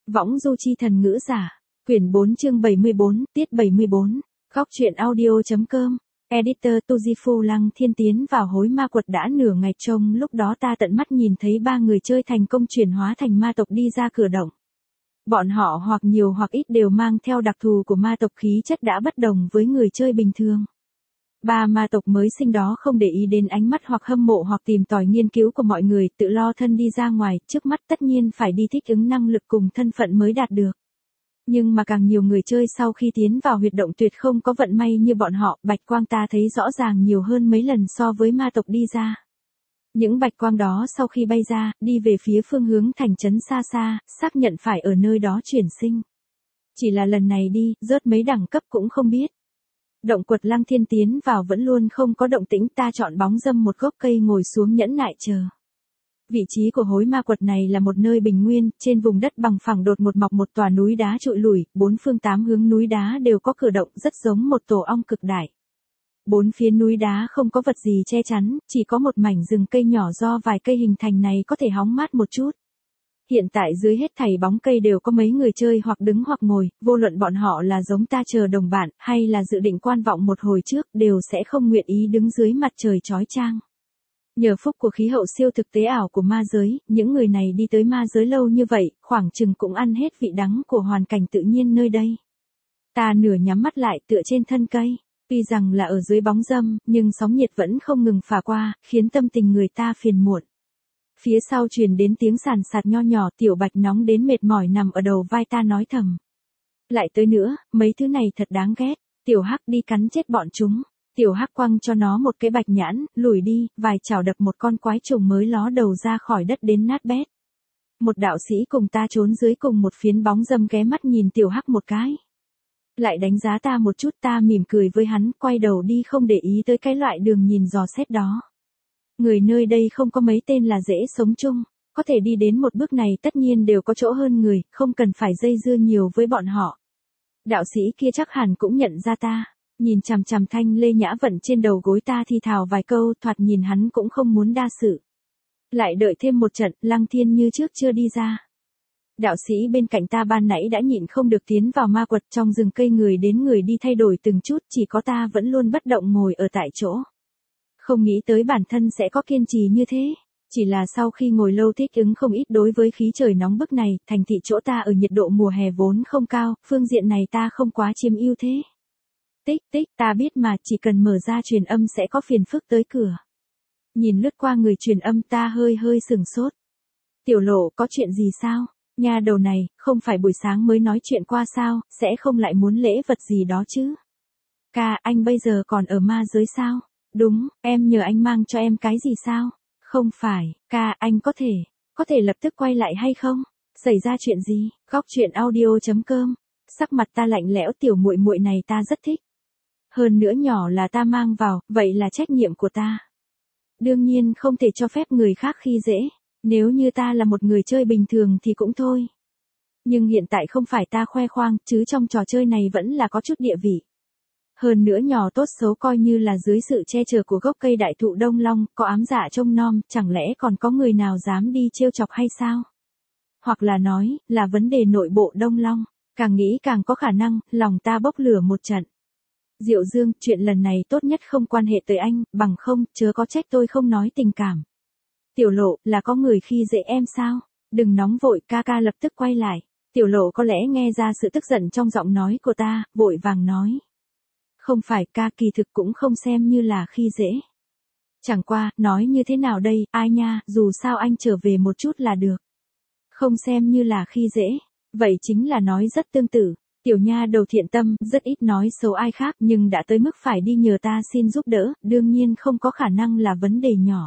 Võng du chi thần ngữ giả. Quyển 4 chương 74, tiết 74. Góc truyện audio.com. Editor Tujifu Lăng Thiên tiến vào hối ma quật đã nửa ngày, trông lúc đó ta tận mắt nhìn thấy ba người chơi thành công chuyển hóa thành ma tộc đi ra cửa động. Bọn họ hoặc nhiều hoặc ít đều mang theo đặc thù của ma tộc, khí chất đã bất đồng với người chơi bình thường. Ba ma tộc mới sinh đó không để ý đến ánh mắt hoặc hâm mộ hoặc tìm tòi nghiên cứu của mọi người, tự lo thân đi ra ngoài, trước mắt tất nhiên phải đi thích ứng năng lực cùng thân phận mới đạt được. Nhưng mà càng nhiều người chơi sau khi tiến vào huyệt động tuyệt không có vận may như bọn họ, bạch quang ta thấy rõ ràng nhiều hơn mấy lần so với ma tộc đi ra. Những bạch quang đó sau khi bay ra, đi về phía phương hướng thành trấn xa xa, xác nhận phải ở nơi đó chuyển sinh. Chỉ là lần này đi, rớt mấy đẳng cấp cũng không biết. Động quật Lăng Thiên tiến vào vẫn luôn không có động tĩnh, ta chọn bóng râm một gốc cây ngồi xuống nhẫn nại chờ. Vị trí của hối ma quật này là một nơi bình nguyên, trên vùng đất bằng phẳng đột ngột mọc một tòa núi đá trụi lủi, bốn phương tám hướng núi đá đều có cửa động, rất giống một tổ ong cực đại. Bốn phía núi đá không có vật gì che chắn, chỉ có một mảnh rừng cây nhỏ do vài cây hình thành này có thể hóng mát một chút. Hiện tại dưới hết thảy bóng cây đều có mấy người chơi hoặc đứng hoặc ngồi, vô luận bọn họ là giống ta chờ đồng bạn, hay là dự định quan vọng một hồi trước, đều sẽ không nguyện ý đứng dưới mặt trời chói chang. Nhờ phúc của khí hậu siêu thực tế ảo của ma giới, những người này đi tới ma giới lâu như vậy, khoảng chừng cũng ăn hết vị đắng của hoàn cảnh tự nhiên nơi đây. Ta nửa nhắm mắt lại tựa trên thân cây, tuy rằng là ở dưới bóng râm, nhưng sóng nhiệt vẫn không ngừng phả qua, khiến tâm tình người ta phiền muộn. Phía sau truyền đến tiếng sàn sạt nho nhỏ, Tiểu Bạch nóng đến mệt mỏi nằm ở đầu vai ta nói thầm. Lại tới nữa, mấy thứ này thật đáng ghét, Tiểu Hắc đi cắn chết bọn chúng. Tiểu Hắc quăng cho nó một cái bạch nhãn, lùi đi, vài chảo đập một con quái trùng mới ló đầu ra khỏi đất đến nát bét. Một đạo sĩ cùng ta trốn dưới cùng một phiến bóng râm ghé mắt nhìn Tiểu Hắc một cái. Lại đánh giá ta một chút, ta mỉm cười với hắn, quay đầu đi không để ý tới cái loại đường nhìn dò xét đó. Người nơi đây không có mấy tên là dễ sống chung, có thể đi đến một bước này tất nhiên đều có chỗ hơn người, không cần phải dây dưa nhiều với bọn họ. Đạo sĩ kia chắc hẳn cũng nhận ra ta, nhìn chằm chằm thanh lê nhã vận trên đầu gối ta thi thào vài câu, thoạt nhìn hắn cũng không muốn đa sự. Lại đợi thêm một trận, Lăng Thiên như trước chưa đi ra. Đạo sĩ bên cạnh ta ban nãy đã nhịn không được tiến vào ma quật, trong rừng cây người đến người đi thay đổi từng chút, chỉ có ta vẫn luôn bất động ngồi ở tại chỗ. Không nghĩ tới bản thân sẽ có kiên trì như thế, chỉ là sau khi ngồi lâu thích ứng không ít đối với khí trời nóng bức này, thành thị chỗ ta ở nhiệt độ mùa hè vốn không cao, phương diện này ta không quá chiếm ưu thế. Tích tích, ta biết mà, chỉ cần mở ra truyền âm sẽ có phiền phức tới cửa. Nhìn lướt qua người truyền âm ta hơi sừng sốt. Tiểu Lộ, có chuyện gì sao? Nha đầu này, không phải buổi sáng mới nói chuyện qua sao, sẽ không lại muốn lễ vật gì đó chứ? Ca, anh bây giờ còn ở ma giới sao? Đúng, em nhờ anh mang cho em cái gì sao? Không phải, ca, anh có thể lập tức quay lại hay không? Xảy ra chuyện gì? Góc truyện audio.com. Sắc mặt ta lạnh lẽo, tiểu muội muội này ta rất thích. Hơn nữa nhỏ là ta mang vào, vậy là trách nhiệm của ta. Đương nhiên không thể cho phép người khác khi dễ, nếu như ta là một người chơi bình thường thì cũng thôi. Nhưng hiện tại không phải ta khoe khoang, chứ trong trò chơi này vẫn là có chút địa vị. Hơn nữa nhỏ tốt xấu coi như là dưới sự che chở của gốc cây đại thụ Đông Long, có ám dạ trông nom, chẳng lẽ còn có người nào dám đi trêu chọc hay sao? Hoặc là nói, là vấn đề nội bộ Đông Long, càng nghĩ càng có khả năng, lòng ta bốc lửa một trận. Diệu Dương, chuyện lần này tốt nhất không quan hệ tới anh, bằng không, chớ có trách tôi không nói tình cảm. Tiểu Lộ, là có người khi dễ em sao? Đừng nóng vội, ca ca lập tức quay lại. Tiểu Lộ có lẽ nghe ra sự tức giận trong giọng nói của ta, vội vàng nói. Không phải, ca, kỳ thực cũng không xem như là khi dễ. Chẳng qua, nói như thế nào đây, ai nha, dù sao anh trở về một chút là được. Không xem như là khi dễ, vậy chính là nói rất tương tự. Tiểu nha đầu thiện tâm, rất ít nói xấu ai khác, nhưng đã tới mức phải đi nhờ ta xin giúp đỡ, đương nhiên không có khả năng là vấn đề nhỏ.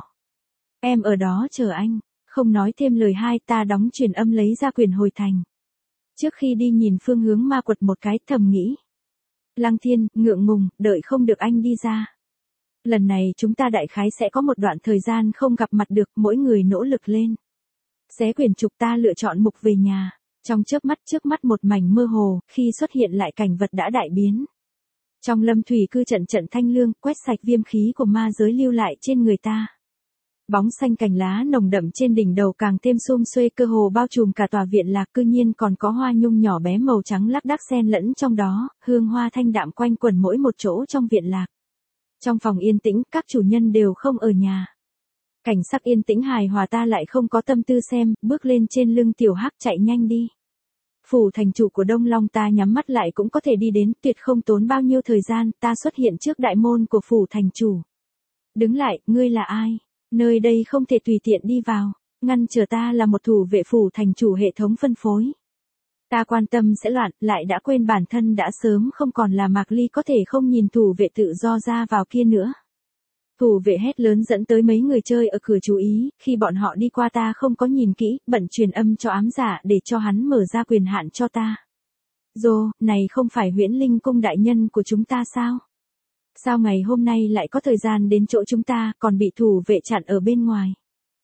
Em ở đó chờ anh, không nói thêm lời hai, ta đóng truyền âm lấy ra quyền hồi thành. Trước khi đi nhìn phương hướng ma quật một cái, thầm nghĩ. Lăng Thiên, ngượng ngùng, đợi không được anh đi ra. Lần này chúng ta đại khái sẽ có một đoạn thời gian không gặp mặt được, mỗi người nỗ lực lên. Xé quyển trục, ta lựa chọn mục về nhà. Trong chớp mắt trước mắt một mảnh mơ hồ, khi xuất hiện lại cảnh vật đã đại biến. Trong lâm thủy cư trận thanh lương, quét sạch viêm khí của ma giới lưu lại trên người ta. Bóng xanh cành lá nồng đậm trên đỉnh đầu càng thêm sum xuê, cơ hồ bao trùm cả tòa viện lạc, cư nhiên còn có hoa nhung nhỏ bé màu trắng lác đác xen lẫn trong đó, hương hoa thanh đạm quanh quẩn mỗi một chỗ trong viện lạc. Trong phòng yên tĩnh, các chủ nhân đều không ở nhà. Cảnh sắc yên tĩnh hài hòa, ta lại không có tâm tư xem, bước lên trên lưng tiểu hắc chạy nhanh đi. Phủ thành chủ của Đông Long ta nhắm mắt lại cũng có thể đi đến, tuyệt không tốn bao nhiêu thời gian, ta xuất hiện trước đại môn của phủ thành chủ. Đứng lại, ngươi là ai? Nơi đây không thể tùy tiện đi vào, ngăn trở ta là một thủ vệ phủ thành chủ hệ thống phân phối. Ta quan tâm sẽ loạn, lại đã quên bản thân đã sớm không còn là Mạc Ly có thể không nhìn thủ vệ tự do ra vào kia nữa. Thủ vệ hét lớn dẫn tới mấy người chơi ở cửa chú ý, khi bọn họ đi qua ta không có nhìn kỹ, bận truyền âm cho ám giả để cho hắn mở ra quyền hạn cho ta. Dô, này không phải Huyễn Linh cung đại nhân của chúng ta sao? Sao ngày hôm nay lại có thời gian đến chỗ chúng ta, còn bị thủ vệ chặn ở bên ngoài?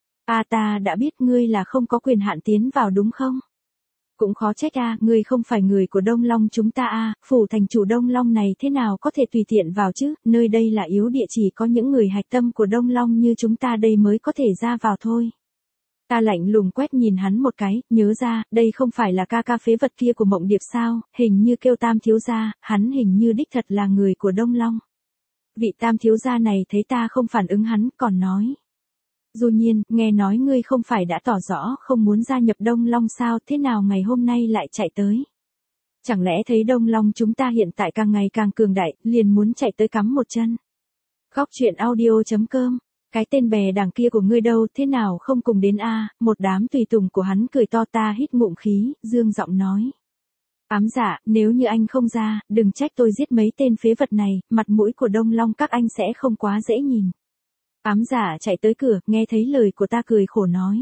Ta đã biết ngươi là không có quyền hạn tiến vào đúng không? Cũng khó trách ngươi không phải người của Đông Long chúng ta phủ thành chủ Đông Long này thế nào có thể tùy tiện vào chứ, nơi đây là yếu địa, chỉ có những người hạch tâm của Đông Long như chúng ta đây mới có thể ra vào thôi. Ta lạnh lùng quét nhìn hắn một cái, nhớ ra, đây không phải là ca phế vật kia của Mộng Điệp sao, hình như kêu Tam thiếu gia, hắn hình như đích thật là người của Đông Long. Vị Tam thiếu gia này thấy ta không phản ứng hắn, còn nói. Du Nhiên, nghe nói ngươi không phải đã tỏ rõ không muốn gia nhập Đông Long sao, thế nào ngày hôm nay lại chạy tới? Chẳng lẽ thấy Đông Long chúng ta hiện tại càng ngày càng cường đại, liền muốn chạy tới cắm một chân? Góc truyện audio.com, cái tên bè đảng kia của ngươi đâu, thế nào không cùng đến một đám tùy tùng của hắn cười to, ta hít ngụm khí, dương giọng nói. Ám giả, nếu như anh không ra, đừng trách tôi giết mấy tên phế vật này, mặt mũi của Đông Long các anh sẽ không quá dễ nhìn. Ám giả chạy tới cửa, nghe thấy lời của ta cười khổ nói.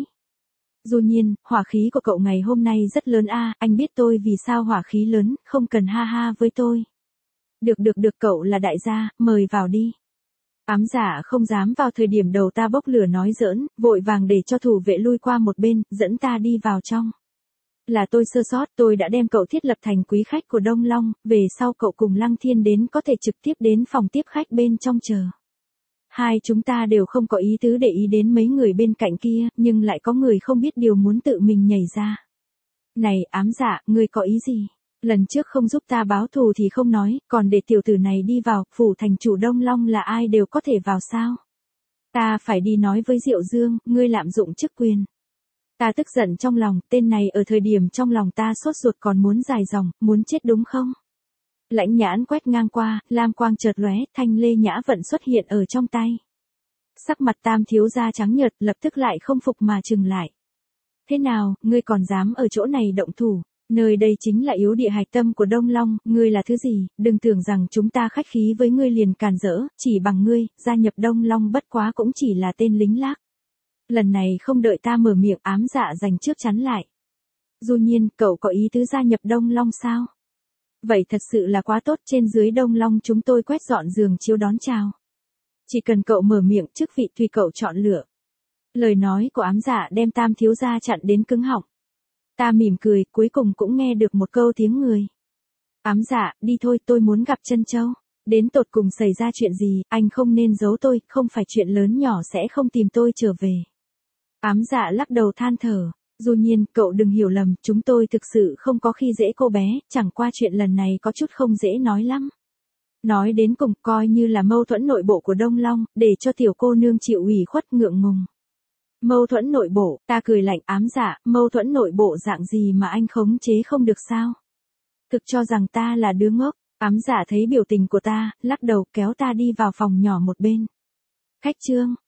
Du Nhiên, hỏa khí của cậu ngày hôm nay rất lớn anh biết tôi vì sao hỏa khí lớn, không cần ha ha với tôi. Được, cậu là đại gia, mời vào đi. Ám giả không dám vào thời điểm đầu ta bốc lửa nói giỡn, vội vàng để cho thủ vệ lui qua một bên, dẫn ta đi vào trong. Là tôi sơ sót, tôi đã đem cậu thiết lập thành quý khách của Đông Long, về sau cậu cùng Lăng Thiên đến có thể trực tiếp đến phòng tiếp khách bên trong chờ. Hai chúng ta đều không có ý tứ để ý đến mấy người bên cạnh kia, nhưng lại có người không biết điều muốn tự mình nhảy ra. Này, ám giả, ngươi có ý gì? Lần trước không giúp ta báo thù thì không nói, còn để tiểu tử này đi vào, phủ thành chủ Đông Long là ai đều có thể vào sao? Ta phải đi nói với Diệu Dương, ngươi lạm dụng chức quyền. Ta tức giận trong lòng, tên này ở thời điểm trong lòng ta sốt ruột còn muốn dài dòng, muốn chết đúng không? Lãnh nhãn quét ngang qua, lam quang chợt lóe, thanh lê nhã vận xuất hiện ở trong tay. Sắc mặt Tam thiếu gia trắng nhợt, lập tức lại không phục mà trừng lại. Thế nào, ngươi còn dám ở chỗ này động thủ? Nơi đây chính là yếu địa hạch tâm của Đông Long, ngươi là thứ gì? Đừng tưởng rằng chúng ta khách khí với ngươi liền càn rỡ, chỉ bằng ngươi, gia nhập Đông Long bất quá cũng chỉ là tên lính lác. Lần này không đợi ta mở miệng, ám dạ dành trước chắn lại. Du Nhiên, cậu có ý tứ gia nhập Đông Long sao? Vậy thật sự là quá tốt, trên dưới Đông Long chúng tôi quét dọn giường chiếu đón chào. Chỉ cần cậu mở miệng, chức vị tùy cậu chọn lựa. Lời nói của ám giả đem Tam thiếu gia chặn đến cứng họng. Ta mỉm cười, cuối cùng cũng nghe được một câu tiếng người. Ám giả, đi thôi, tôi muốn gặp Trân Châu. Đến tột cùng xảy ra chuyện gì, anh không nên giấu tôi, không phải chuyện lớn nhỏ sẽ không tìm tôi trở về. Ám giả lắc đầu than thở. Du Nhiên, cậu đừng hiểu lầm, chúng tôi thực sự không có khi dễ cô bé, chẳng qua chuyện lần này có chút không dễ nói lắm. Nói đến cùng, coi như là mâu thuẫn nội bộ của Đông Long, để cho tiểu cô nương chịu ủy khuất ngượng ngùng. Mâu thuẫn nội bộ, ta cười lạnh, ám giả, mâu thuẫn nội bộ dạng gì mà anh khống chế không được sao? Thực cho rằng ta là đứa ngốc, ám giả thấy biểu tình của ta, lắc đầu kéo ta đi vào phòng nhỏ một bên. Khách trương,